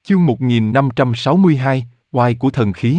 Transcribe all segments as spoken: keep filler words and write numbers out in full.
Chương một nghìn năm trăm sáu mươi hai, oai của thần khí.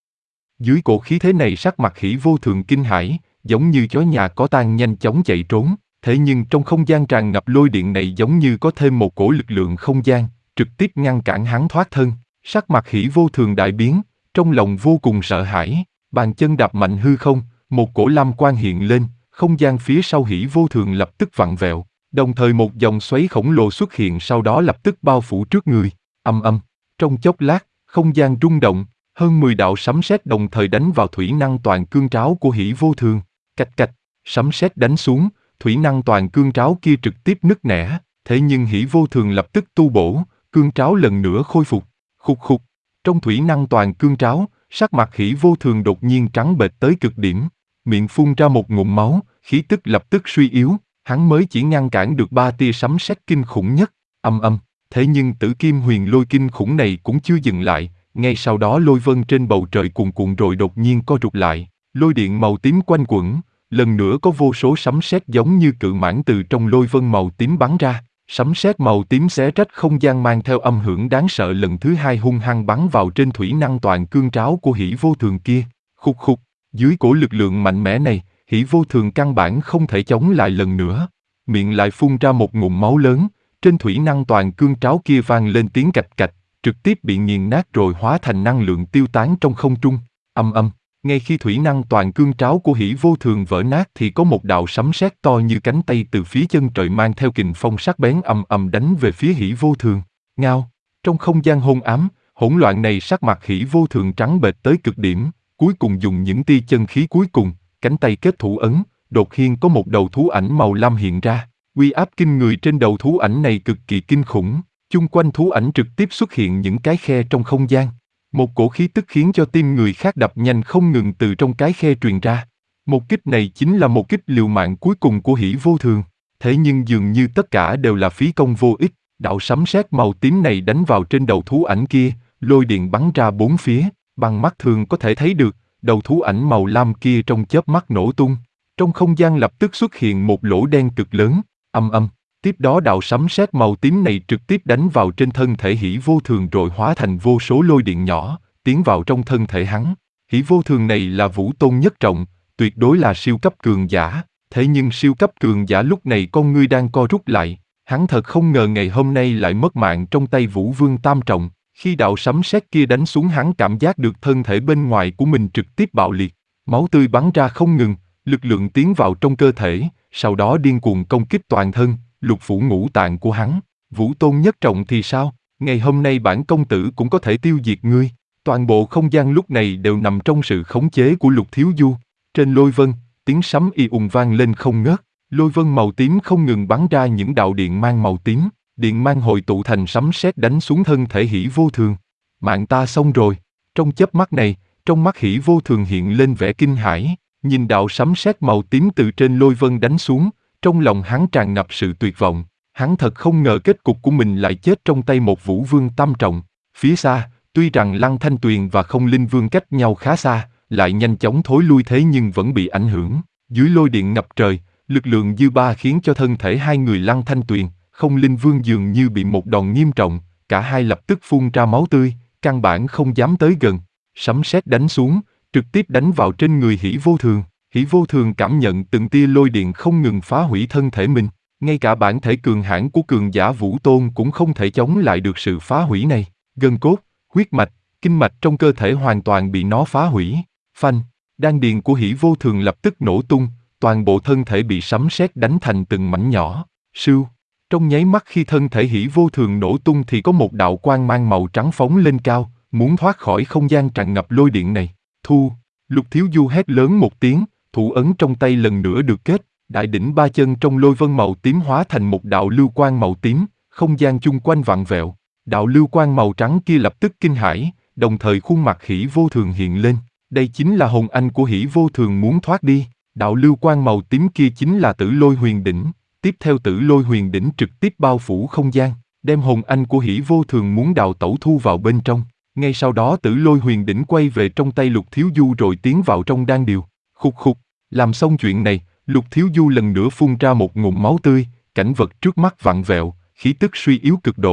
Dưới cổ khí thế này sắc mặt Hỉ Vô Thường kinh hãi, giống như chó nhà có tang nhanh chóng chạy trốn, thế nhưng trong không gian tràn ngập lôi điện này giống như có thêm một cổ lực lượng không gian, trực tiếp ngăn cản hắn thoát thân. Sắc mặt Hỉ Vô Thường đại biến, trong lòng vô cùng sợ hãi, bàn chân đạp mạnh hư không, một cổ lam quang hiện lên, không gian phía sau Hỉ Vô Thường lập tức vặn vẹo, đồng thời một dòng xoáy khổng lồ xuất hiện sau đó lập tức bao phủ trước người. Âm âm, trong chốc lát, không gian rung động, hơn mười đạo sấm sét đồng thời đánh vào thủy năng toàn cương tráo của Hỉ Vô Thường. Cạch cạch, sấm sét đánh xuống, thủy năng toàn cương tráo kia trực tiếp nứt nẻ, thế nhưng Hỉ Vô Thường lập tức tu bổ, cương tráo lần nữa khôi phục. Khục khục, trong thủy năng toàn cương tráo, sắc mặt Hỉ Vô Thường đột nhiên trắng bệch tới cực điểm, miệng phun ra một ngụm máu, khí tức lập tức suy yếu, hắn mới chỉ ngăn cản được ba tia sấm sét kinh khủng nhất. Âm âm. Thế nhưng Tử Kim Huyền Lôi kinh khủng này cũng chưa dừng lại, ngay sau đó lôi vân trên bầu trời cuồn cuộn rồi đột nhiên co rụt lại, lôi điện màu tím quanh quẩn, lần nữa có vô số sấm sét giống như cự mãng từ trong lôi vân màu tím bắn ra, sấm sét màu tím xé rách không gian mang theo âm hưởng đáng sợ lần thứ hai hung hăng bắn vào trên thủy năng toàn cương tráo của Hỉ Vô Thường kia. Khục khục, dưới cổ lực lượng mạnh mẽ này, Hỉ Vô Thường căn bản không thể chống lại lần nữa, miệng lại phun ra một ngụm máu lớn. Trên thủy năng toàn cương tráo kia vang lên tiếng cạch cạch, trực tiếp bị nghiền nát rồi hóa thành năng lượng tiêu tán trong không trung. Âm âm, ngay khi thủy năng toàn cương tráo của Hỉ Vô Thường vỡ nát thì có một đạo sấm sét to như cánh tay từ phía chân trời mang theo kình phong sắc bén ầm ầm đánh về phía Hỉ Vô Thường. Ngao, trong không gian hôn ám, hỗn loạn này sắc mặt Hỉ Vô Thường trắng bệch tới cực điểm, cuối cùng dùng những tia chân khí cuối cùng, cánh tay kết thủ ấn, đột nhiên có một đầu thú ảnh màu lam hiện ra. Uy áp kinh người trên đầu thú ảnh này cực kỳ kinh khủng, chung quanh thú ảnh trực tiếp xuất hiện những cái khe trong không gian. Một cổ khí tức khiến cho tim người khác đập nhanh không ngừng từ trong cái khe truyền ra. Một kích này chính là một kích liều mạng cuối cùng của Hỉ Vô Thường. Thế nhưng dường như tất cả đều là phí công vô ích, đạo sấm sét màu tím này đánh vào trên đầu thú ảnh kia, lôi điện bắn ra bốn phía, bằng mắt thường có thể thấy được, đầu thú ảnh màu lam kia trong chớp mắt nổ tung. Trong không gian lập tức xuất hiện một lỗ đen cực lớn. Âm âm, tiếp đó đạo sấm sét màu tím này trực tiếp đánh vào trên thân thể Hỉ Vô Thường rồi hóa thành vô số lôi điện nhỏ, tiến vào trong thân thể hắn. Hỉ Vô Thường này là vũ tôn nhất trọng, tuyệt đối là siêu cấp cường giả, thế nhưng siêu cấp cường giả lúc này con ngươi đang co rút lại, hắn thật không ngờ ngày hôm nay lại mất mạng trong tay Vũ Vương tam trọng. Khi đạo sấm sét kia đánh xuống hắn cảm giác được thân thể bên ngoài của mình trực tiếp bạo liệt, máu tươi bắn ra không ngừng, lực lượng tiến vào trong cơ thể, sau đó điên cuồng công kích toàn thân, lục phủ ngũ tạng của hắn. Vũ tôn nhất trọng thì sao? Ngày hôm nay bản công tử cũng có thể tiêu diệt ngươi. Toàn bộ không gian lúc này đều nằm trong sự khống chế của Lục Thiếu Du. Trên lôi vân, tiếng sấm y ùng vang lên không ngớt, lôi vân màu tím không ngừng bắn ra những đạo điện mang màu tím, điện mang hội tụ thành sấm sét đánh xuống thân thể Hỉ Vô Thường. Mạng ta xong rồi. Trong chớp mắt này, trong mắt Hỉ Vô Thường hiện lên vẻ kinh hãi. Nhìn đạo sấm sét màu tím từ trên lôi vân đánh xuống, trong lòng hắn tràn ngập sự tuyệt vọng. Hắn thật không ngờ kết cục của mình lại chết trong tay một Vũ Vương tam trọng. Phía xa, tuy rằng Lăng Thanh Tuyền và Không Linh Vương cách nhau khá xa, lại nhanh chóng thối lui thế nhưng vẫn bị ảnh hưởng. Dưới lôi điện ngập trời, lực lượng dư ba khiến cho thân thể hai người Lăng Thanh Tuyền, Không Linh Vương dường như bị một đòn nghiêm trọng, cả hai lập tức phun ra máu tươi, căn bản không dám tới gần. Sấm sét đánh xuống, trực tiếp đánh vào trên người Hỉ Vô Thường. Hỉ Vô Thường cảm nhận từng tia lôi điện không ngừng phá hủy thân thể mình, ngay cả bản thể cường hãn của cường giả Vũ Tôn cũng không thể chống lại được sự phá hủy này. Gân cốt, huyết mạch, kinh mạch trong cơ thể hoàn toàn bị nó phá hủy. Phanh, đan điền của Hỉ Vô Thường lập tức nổ tung, toàn bộ thân thể bị sấm sét đánh thành từng mảnh nhỏ. Sưu, trong nháy mắt khi thân thể Hỉ Vô Thường nổ tung thì có một đạo quang mang màu trắng phóng lên cao, muốn thoát khỏi không gian tràn ngập lôi điện này. Thu, Lục Thiếu Du hét lớn một tiếng, thủ ấn trong tay lần nữa được kết, đại đỉnh ba chân trong lôi vân màu tím hóa thành một đạo lưu quang màu tím, không gian chung quanh vặn vẹo. Đạo lưu quang màu trắng kia lập tức kinh hãi, đồng thời khuôn mặt Hỉ Vô Thường hiện lên. Đây chính là hồn anh của Hỉ Vô Thường muốn thoát đi. Đạo lưu quang màu tím kia chính là Tử Lôi Huyền Đỉnh. Tiếp theo Tử Lôi Huyền Đỉnh trực tiếp bao phủ không gian, đem hồn anh của Hỉ Vô Thường muốn đào tẩu thu vào bên trong. Ngay sau đó Tử Lôi Huyền Đỉnh quay về trong tay Lục Thiếu Du rồi tiến vào trong đan điền. Khục khục, làm xong chuyện này, Lục Thiếu Du lần nữa phun ra một ngụm máu tươi, cảnh vật trước mắt vặn vẹo, khí tức suy yếu cực độ.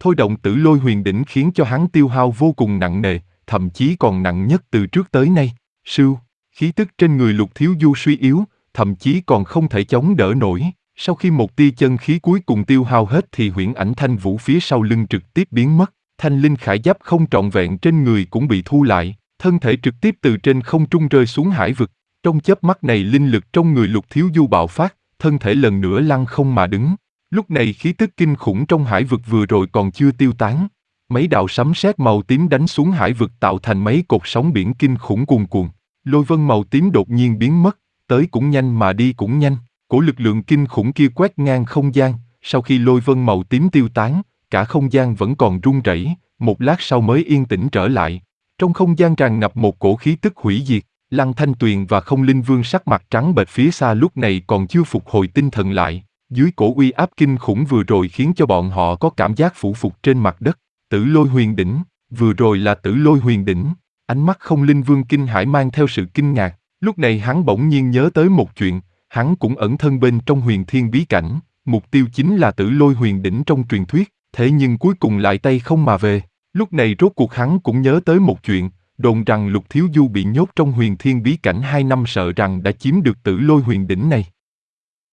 Thôi động tử lôi huyền đỉnh khiến cho hắn tiêu hao vô cùng nặng nề, thậm chí còn nặng nhất từ trước tới nay. Sưu, khí tức trên người Lục Thiếu Du suy yếu, thậm chí còn không thể chống đỡ nổi. Sau khi một tia chân khí cuối cùng tiêu hao hết thì huyễn ảnh thanh vũ phía sau lưng trực tiếp biến mất, thanh linh khải giáp không trọn vẹn trên người cũng bị thu lại, thân thể trực tiếp từ trên không trung rơi xuống hải vực. Trong chớp mắt này linh lực trong người Lục Thiếu Du bạo phát, thân thể lần nữa lăn không mà đứng. Lúc này khí tức kinh khủng trong hải vực vừa rồi còn chưa tiêu tán. Mấy đạo sấm sét màu tím đánh xuống hải vực tạo thành mấy cột sóng biển kinh khủng cuồn cuộn. Lôi vân màu tím đột nhiên biến mất, tới cũng nhanh mà đi cũng nhanh. Cổ lực lượng kinh khủng kia quét ngang không gian, sau khi lôi vân màu tím tiêu tán, cả không gian vẫn còn rung rẩy, một lát sau mới yên tĩnh trở lại. Trong không gian tràn ngập một cổ khí tức hủy diệt. Lăng Thanh Tuyền và Không Linh Vương sắc mặt trắng bệch phía xa lúc này còn chưa phục hồi tinh thần lại. Dưới cổ uy áp kinh khủng vừa rồi khiến cho bọn họ có cảm giác phủ phục trên mặt đất. Tử lôi huyền đỉnh, vừa rồi là tử lôi huyền đỉnh. Ánh mắt Không Linh Vương kinh hãi mang theo sự kinh ngạc. Lúc này hắn bỗng nhiên nhớ tới một chuyện, hắn cũng ẩn thân bên trong huyền thiên bí cảnh. Mục tiêu chính là tử lôi huyền đỉnh trong truyền thuyết, thế nhưng cuối cùng lại tay không mà về. Lúc này rốt cuộc hắn cũng nhớ tới một chuyện. Đồn rằng Lục Thiếu Du bị nhốt trong huyền thiên bí cảnh hai năm sợ rằng đã chiếm được tử lôi huyền đỉnh này.